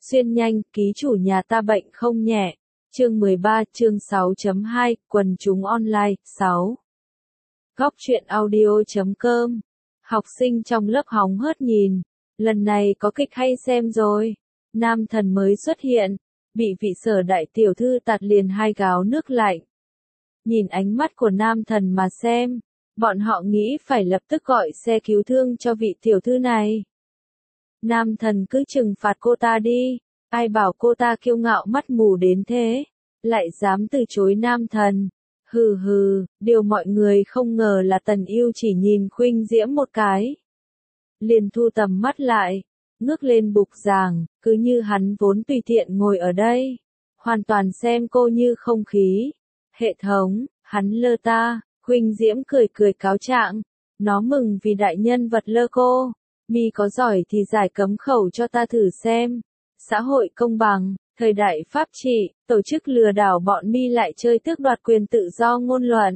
Xuyên nhanh, ký chủ nhà ta bệnh không nhẹ. Chương 13, chương 6.2, quần chúng online, 6. Góc truyện audio.com. Học sinh trong lớp hóng hớt nhìn. Lần này có kịch hay xem rồi. Nam thần mới xuất hiện. Bị vị Sở đại tiểu thư tạt liền 2 gáo nước lạnh. Nhìn ánh mắt của nam thần mà xem. Bọn họ nghĩ phải lập tức gọi xe cứu thương cho vị tiểu thư này. Nam thần cứ trừng phạt cô ta đi. Ai bảo cô ta kiêu ngạo mắt mù đến thế. Lại dám từ chối nam thần. Hừ hừ, điều mọi người không ngờ là Tần Yêu chỉ nhìn Khuynh Diễm một cái. Liền thu tầm mắt lại. Ngước lên bục giảng, cứ như hắn vốn tùy tiện ngồi ở đây. Hoàn toàn xem cô như không khí. Hệ thống, hắn lơ ta. Khuynh Diễm cười cười cáo trạng. Nó mừng vì đại nhân vật lơ cô. Mi có giỏi thì giải cấm khẩu cho ta thử xem. Xã hội công bằng, thời đại pháp trị, tổ chức lừa đảo bọn Mi lại chơi tước đoạt quyền tự do ngôn luận.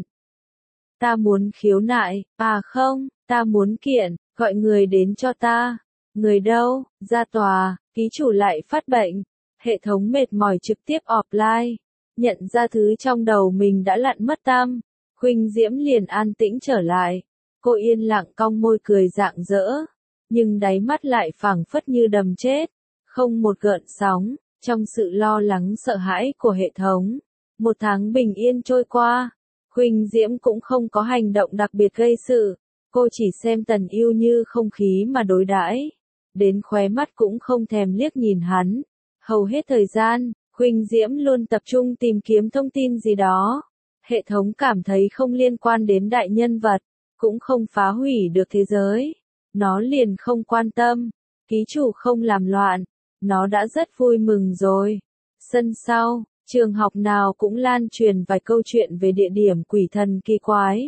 Ta muốn khiếu nại, không, ta muốn kiện, gọi người đến cho ta. Người đâu, ra tòa, ký chủ lại phát bệnh. Hệ thống mệt mỏi trực tiếp offline. Nhận ra thứ trong đầu mình đã lặn mất tăm. Khuynh Diễm liền an tĩnh trở lại. Cô yên lặng cong môi cười rạng rỡ. Nhưng đáy mắt lại phảng phất như đầm chết. Không một gợn sóng, trong sự lo lắng sợ hãi của hệ thống. 1 tháng bình yên trôi qua. Khuynh Diễm cũng không có hành động đặc biệt gây sự. Cô chỉ xem Tần Yêu như không khí mà đối đãi. Đến khóe mắt cũng không thèm liếc nhìn hắn. Hầu hết thời gian, Khuynh Diễm luôn tập trung tìm kiếm thông tin gì đó. Hệ thống cảm thấy không liên quan đến đại nhân vật, cũng không phá hủy được thế giới. Nó liền không quan tâm. Ký chủ không làm loạn. Nó đã rất vui mừng rồi. Sân sau, trường học nào cũng lan truyền vài câu chuyện về địa điểm quỷ thần kỳ quái.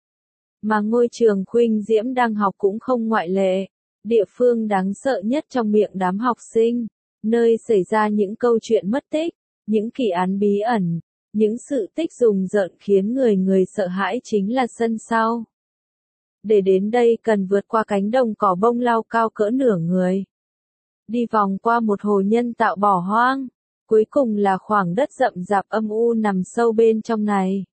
Mà ngôi trường Khuynh Diễm đang học cũng không ngoại lệ. Địa phương đáng sợ nhất trong miệng đám học sinh. Nơi xảy ra những câu chuyện mất tích, những kỳ án bí ẩn, những sự tích rùng rợn khiến người sợ hãi chính là sân sau. Để đến đây cần vượt qua cánh đồng cỏ bông lau cao cỡ nửa người. Đi vòng qua một hồ nhân tạo bỏ hoang. Cuối cùng là khoảng đất rậm rạp âm u nằm sâu bên trong này.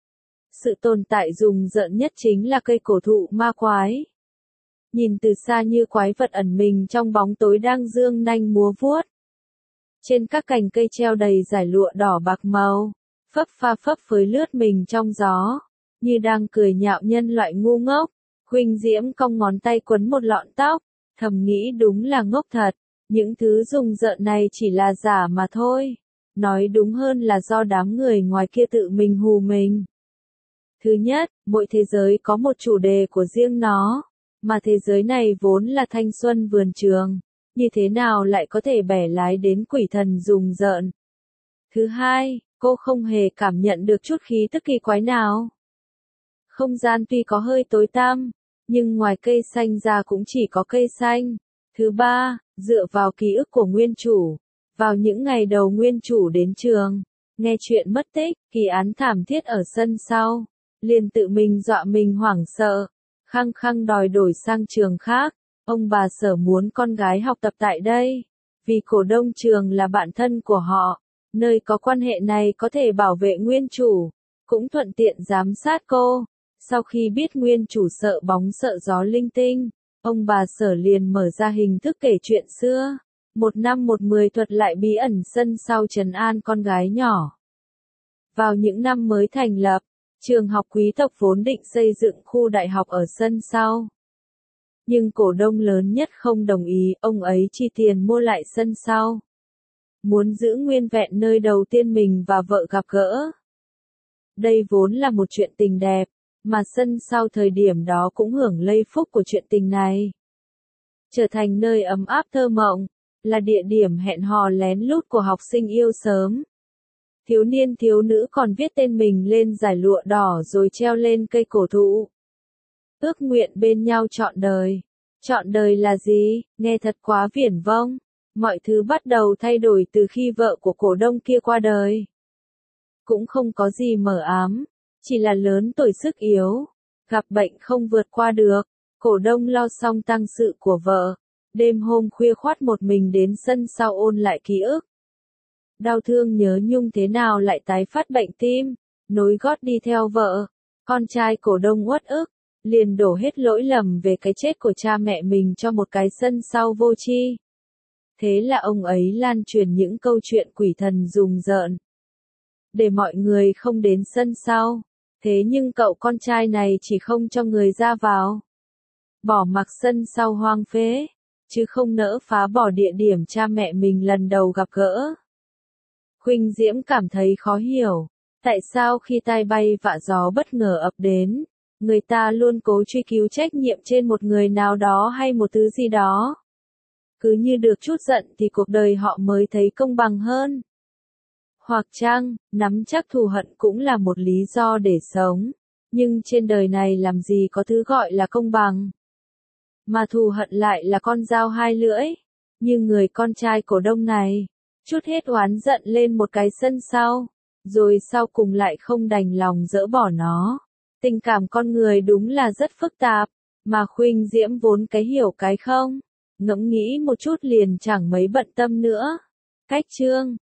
Sự tồn tại rùng rợn nhất chính là cây cổ thụ ma quái. Nhìn từ xa như quái vật ẩn mình trong bóng tối đang dương nanh múa vuốt. Trên các cành cây treo đầy dải lụa đỏ bạc màu, phấp phới lướt mình trong gió, như đang cười nhạo nhân loại ngu ngốc. Khuynh Diễm cong ngón tay quấn một lọn tóc, thầm nghĩ đúng là ngốc thật, những thứ rùng rợn này chỉ là giả mà thôi. Nói đúng hơn là do đám người ngoài kia tự mình hù mình. Thứ nhất, mỗi thế giới có một chủ đề của riêng nó, mà thế giới này vốn là thanh xuân vườn trường, như thế nào lại có thể bẻ lái đến quỷ thần rùng rợn. Thứ hai, cô không hề cảm nhận được chút khí tức kỳ quái nào. Không gian tuy có hơi tối tăm, nhưng ngoài cây xanh ra cũng chỉ có cây xanh. Thứ ba, dựa vào ký ức của nguyên chủ, vào những ngày đầu nguyên chủ đến trường, nghe chuyện mất tích, kỳ án thảm thiết ở sân sau, liền tự mình dọa mình hoảng sợ, khăng khăng đòi đổi sang trường khác. Ông bà Sở muốn con gái học tập tại đây, vì cổ đông trường là bạn thân của họ, nơi có quan hệ này có thể bảo vệ nguyên chủ, cũng thuận tiện giám sát cô. Sau khi biết nguyên chủ sợ bóng sợ gió linh tinh, ông bà Sở liền mở ra hình thức kể chuyện xưa. 1 năm 10 thuật lại bí ẩn sân sau trấn an con gái nhỏ. Vào những năm mới thành lập, trường học quý tộc vốn định xây dựng khu đại học ở sân sau. Nhưng cổ đông lớn nhất không đồng ý, ông ấy chi tiền mua lại sân sau. Muốn giữ nguyên vẹn nơi đầu tiên mình và vợ gặp gỡ. Đây vốn là một chuyện tình đẹp, mà sân sau thời điểm đó cũng hưởng lây phúc của chuyện tình này. Trở thành nơi ấm áp thơ mộng, là địa điểm hẹn hò lén lút của học sinh yêu sớm. Thiếu niên thiếu nữ còn viết tên mình lên dải lụa đỏ rồi treo lên cây cổ thụ. Ước nguyện bên nhau trọn đời. Trọn đời là gì? Nghe thật quá viển vông. Mọi thứ bắt đầu thay đổi từ khi vợ của cổ đông kia qua đời. Cũng không có gì mờ ám, chỉ là lớn tuổi sức yếu, gặp bệnh không vượt qua được. Cổ đông lo xong tang sự của vợ, Đêm hôm khuya khoắt một mình đến sân sau ôn lại ký ức. Đau thương nhớ nhung thế nào lại tái phát bệnh tim, nối gót đi theo vợ. Con trai cổ đông uất ức, liền đổ hết lỗi lầm về cái chết của cha mẹ mình cho một cái sân sau vô tri. Thế là ông ấy lan truyền những câu chuyện quỷ thần rùng rợn, để mọi người không đến sân sau. Thế nhưng cậu con trai này chỉ không cho người ra vào, bỏ mặc sân sau hoang phế, chứ không nỡ phá bỏ địa điểm cha mẹ mình lần đầu gặp gỡ. Khuynh Diễm cảm thấy khó hiểu, tại sao khi tai bay vạ gió bất ngờ ập đến, người ta luôn cố truy cứu trách nhiệm trên một người nào đó hay một thứ gì đó. Cứ như được chút giận thì cuộc đời họ mới thấy công bằng hơn. Hoặc chăng, nắm chắc thù hận cũng là một lý do để sống. Nhưng trên đời này làm gì có thứ gọi là công bằng. Mà thù hận lại là con dao hai lưỡi. Như người con trai cổ đông này, trút hết oán giận lên một cái sân sau, rồi sau cùng lại không đành lòng dỡ bỏ nó. Tình cảm con người đúng là rất phức tạp, mà Khuynh Diễm vốn cái hiểu cái không. Ngẫm nghĩ một chút liền chẳng mấy bận tâm nữa. Cách chương